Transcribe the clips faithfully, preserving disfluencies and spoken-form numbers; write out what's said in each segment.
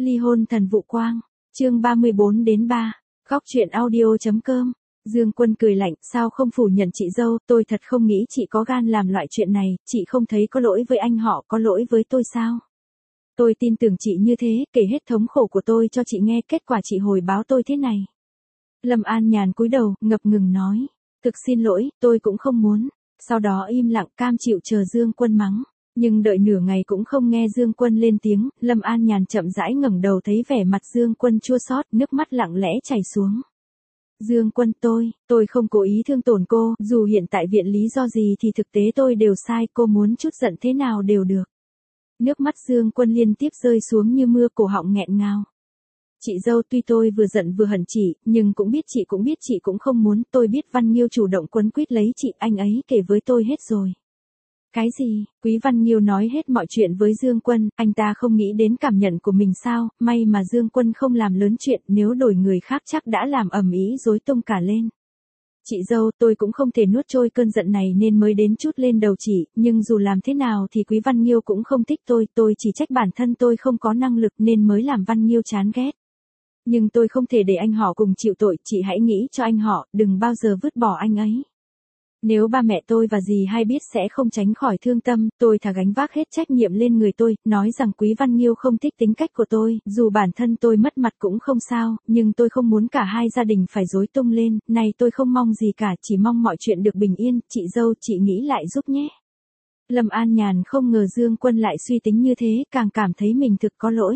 Ly hôn thần vụ quang, chương ba mươi bốn đến ba, góc truyện audio.com. Dương Quân cười lạnh, sao không phủ nhận chị dâu, tôi thật không nghĩ chị có gan làm loại chuyện này, chị không thấy có lỗi với anh họ, có lỗi với tôi sao? Tôi tin tưởng chị như thế, kể hết thống khổ của tôi cho chị nghe, kết quả chị hồi báo tôi thế này. Lâm An Nhàn cúi đầu, ngập ngừng nói, thực xin lỗi, tôi cũng không muốn. Sau đó im lặng cam chịu chờ Dương Quân mắng. Nhưng đợi nửa ngày cũng không nghe Dương Quân lên tiếng, Lâm An Nhàn chậm rãi ngẩng đầu thấy vẻ mặt Dương Quân chua xót, nước mắt lặng lẽ chảy xuống. Dương Quân, tôi, tôi không cố ý thương tổn cô, dù hiện tại viện lý do gì thì thực tế tôi đều sai, cô muốn chút giận thế nào đều được. Nước mắt Dương Quân liên tiếp rơi xuống như mưa, cổ họng nghẹn ngào. Chị dâu, tuy tôi vừa giận vừa hận chị, nhưng cũng biết chị cũng biết chị cũng không muốn, tôi biết Văn Nghiêu chủ động quấn quýt lấy chị, anh ấy kể với tôi hết rồi. Cái gì? Quý Văn Nghiêu nói hết mọi chuyện với Dương Quân, anh ta không nghĩ đến cảm nhận của mình sao, may mà Dương Quân không làm lớn chuyện, nếu đổi người khác chắc đã làm ầm ĩ rối tung cả lên. Chị dâu, tôi cũng không thể nuốt trôi cơn giận này nên mới đến chút lên đầu chị, nhưng dù làm thế nào thì Quý Văn Nghiêu cũng không thích tôi, tôi chỉ trách bản thân tôi không có năng lực nên mới làm Văn Nghiêu chán ghét. Nhưng tôi không thể để anh họ cùng chịu tội, chị hãy nghĩ cho anh họ, đừng bao giờ vứt bỏ anh ấy. Nếu ba mẹ tôi và dì hai biết sẽ không tránh khỏi thương tâm, tôi thà gánh vác hết trách nhiệm lên người tôi, nói rằng Quý Văn Nghiêu không thích tính cách của tôi, dù bản thân tôi mất mặt cũng không sao, nhưng tôi không muốn cả hai gia đình phải rối tung lên, này tôi không mong gì cả, chỉ mong mọi chuyện được bình yên, chị dâu chị nghĩ lại giúp nhé. Lâm An Nhàn không ngờ Dương Quân lại suy tính như thế, càng cảm thấy mình thực có lỗi.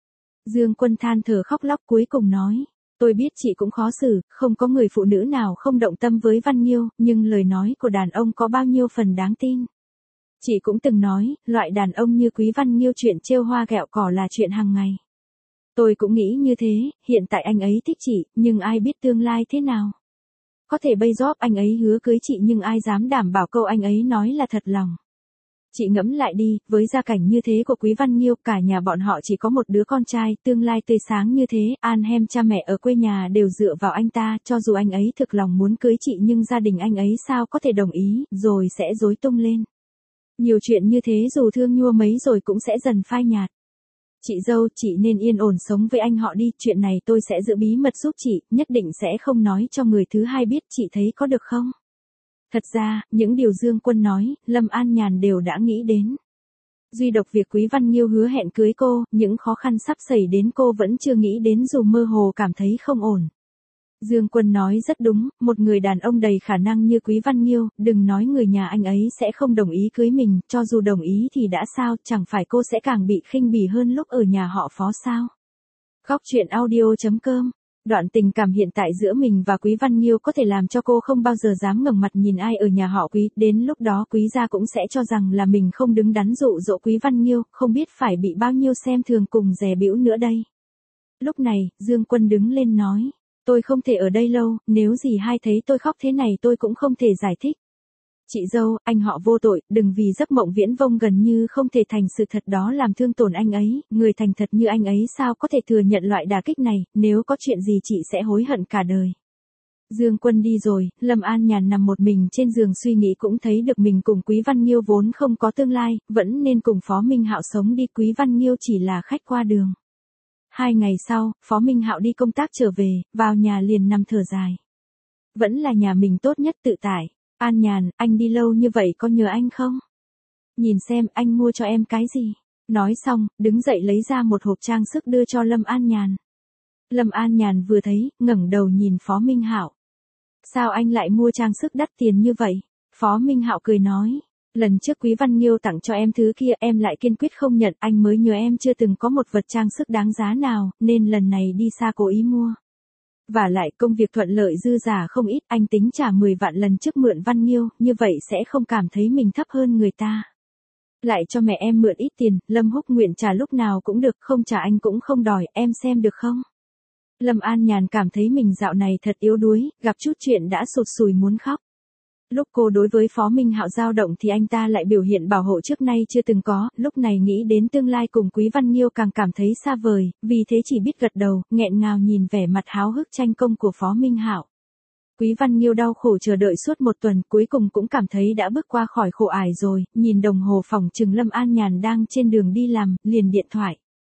Dương Quân than thở khóc lóc cuối cùng nói. Tôi biết chị cũng khó xử, không có người phụ nữ nào không động tâm với Văn Nghiêu, nhưng lời nói của đàn ông có bao nhiêu phần đáng tin. Chị cũng từng nói, loại đàn ông như Quý Văn Nghiêu chuyện trêu hoa ghẹo cỏ là chuyện hàng ngày. Tôi cũng nghĩ như thế, hiện tại anh ấy thích chị, nhưng ai biết tương lai thế nào. Có thể bây giờ anh ấy hứa cưới chị nhưng ai dám đảm bảo câu anh ấy nói là thật lòng. Chị ngẫm lại đi, với gia cảnh như thế của Quý Văn Nghiêu, cả nhà bọn họ chỉ có một đứa con trai, tương lai tươi sáng như thế, an hem cha mẹ ở quê nhà đều dựa vào anh ta, cho dù anh ấy thực lòng muốn cưới chị nhưng gia đình anh ấy sao có thể đồng ý, rồi sẽ rối tung lên. Nhiều chuyện như thế dù thương nhua mấy rồi cũng sẽ dần phai nhạt. Chị dâu, chị nên yên ổn sống với anh họ đi, chuyện này tôi sẽ giữ bí mật giúp chị, nhất định sẽ không nói cho người thứ hai biết, chị thấy có được không? Thật ra, những điều Dương Quân nói, Lâm An Nhàn đều đã nghĩ đến. Duy độc việc Quý Văn Nghiêu hứa hẹn cưới cô, những khó khăn sắp xảy đến cô vẫn chưa nghĩ đến dù mơ hồ cảm thấy không ổn. Dương Quân nói rất đúng, một người đàn ông đầy khả năng như Quý Văn Nghiêu, đừng nói người nhà anh ấy sẽ không đồng ý cưới mình, cho dù đồng ý thì đã sao, chẳng phải cô sẽ càng bị khinh bỉ hơn lúc ở nhà họ Phó sao. Góc truyện audio.com. Đoạn tình cảm hiện tại giữa mình và Quý Văn Nghiêu có thể làm cho cô không bao giờ dám ngẩng mặt nhìn ai ở nhà họ Quý, đến lúc đó Quý gia cũng sẽ cho rằng là mình không đứng đắn dụ dỗ Quý Văn Nghiêu, không biết phải bị bao nhiêu xem thường cùng dè bĩu nữa đây. Lúc này, Dương Quân đứng lên nói, tôi không thể ở đây lâu, nếu dì hai thấy tôi khóc thế này tôi cũng không thể giải thích. Chị dâu, anh họ vô tội, đừng vì giấc mộng viễn vông gần như không thể thành sự thật đó làm thương tổn anh ấy, người thành thật như anh ấy sao có thể thừa nhận loại đả kích này, nếu có chuyện gì chị sẽ hối hận cả đời. Dương Quân đi rồi, Lâm An Nhàn nằm một mình trên giường suy nghĩ cũng thấy được mình cùng Quý Văn Nghiêu vốn không có tương lai, vẫn nên cùng Phó Minh Hạo sống đi, Quý Văn Nghiêu chỉ là khách qua đường. Hai ngày sau, Phó Minh Hạo đi công tác trở về, vào nhà liền nằm thở dài. Vẫn là nhà mình tốt nhất, tự tại. An Nhàn, anh đi lâu như vậy có nhớ anh không? Nhìn xem anh mua cho em cái gì? Nói xong, đứng dậy lấy ra một hộp trang sức đưa cho Lâm An Nhàn. Lâm An Nhàn vừa thấy, ngẩng đầu nhìn Phó Minh Hạo. Sao anh lại mua trang sức đắt tiền như vậy? Phó Minh Hạo cười nói. Lần trước Quý Văn Nghiêu tặng cho em thứ kia em lại kiên quyết không nhận, anh mới nhớ em chưa từng có một vật trang sức đáng giá nào, nên lần này đi xa cố ý mua. Và lại công việc thuận lợi dư giả không ít, anh tính trả mười vạn lần trước mượn Văn Nghiêu, như vậy sẽ không cảm thấy mình thấp hơn người ta. Lại cho mẹ em mượn ít tiền, Lâm Húc nguyện trả lúc nào cũng được, không trả anh cũng không đòi, em xem được không? Lâm An Nhàn cảm thấy mình dạo này thật yếu đuối, gặp chút chuyện đã sụt sùi muốn khóc. Lúc cô đối với Phó Minh Hạo dao động thì anh ta lại biểu hiện bảo hộ trước nay chưa từng có, lúc này nghĩ đến tương lai cùng Quý Văn Nghiêu càng cảm thấy xa vời, vì thế chỉ biết gật đầu, nghẹn ngào nhìn vẻ mặt háo hức tranh công của Phó Minh Hạo. Quý Văn Nghiêu đau khổ chờ đợi suốt một tuần, cuối cùng cũng cảm thấy đã bước qua khỏi khổ ải rồi, nhìn đồng hồ phòng chừng Lâm An Nhàn đang trên đường đi làm, liền điện thoại.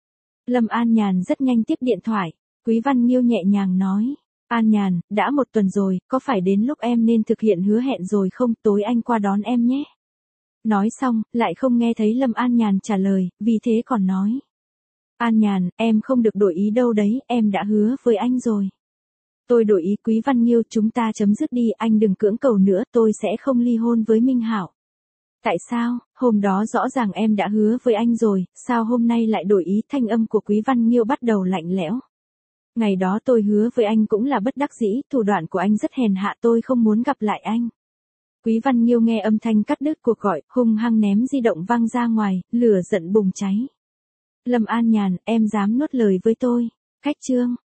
Lâm An Nhàn rất nhanh tiếp điện thoại. Quý Văn Nhiêu nhẹ nhàng nói. An Nhàn, đã một tuần rồi, có phải đến lúc em nên thực hiện hứa hẹn rồi không, tối anh qua đón em nhé. Nói xong, lại không nghe thấy Lâm An Nhàn trả lời, vì thế còn nói. An Nhàn, em không được đổi ý đâu đấy, em đã hứa với anh rồi. Tôi đổi ý. Quý Văn Nhiêu, chúng ta chấm dứt đi, anh đừng cưỡng cầu nữa, tôi sẽ không ly hôn với Minh Hạo. Tại sao, hôm đó rõ ràng em đã hứa với anh rồi, sao hôm nay lại đổi ý? Thanh âm của Quý Văn Nhiêu bắt đầu lạnh lẽo. Ngày đó tôi hứa với anh cũng là bất đắc dĩ, thủ đoạn của anh rất hèn hạ, tôi không muốn gặp lại anh. Quý Văn Nhiêu nghe âm thanh cắt đứt cuộc gọi, hung hăng ném di động văng ra ngoài, lửa giận bùng cháy. Lâm An Nhàn, em dám nuốt lời với tôi. Khách trương.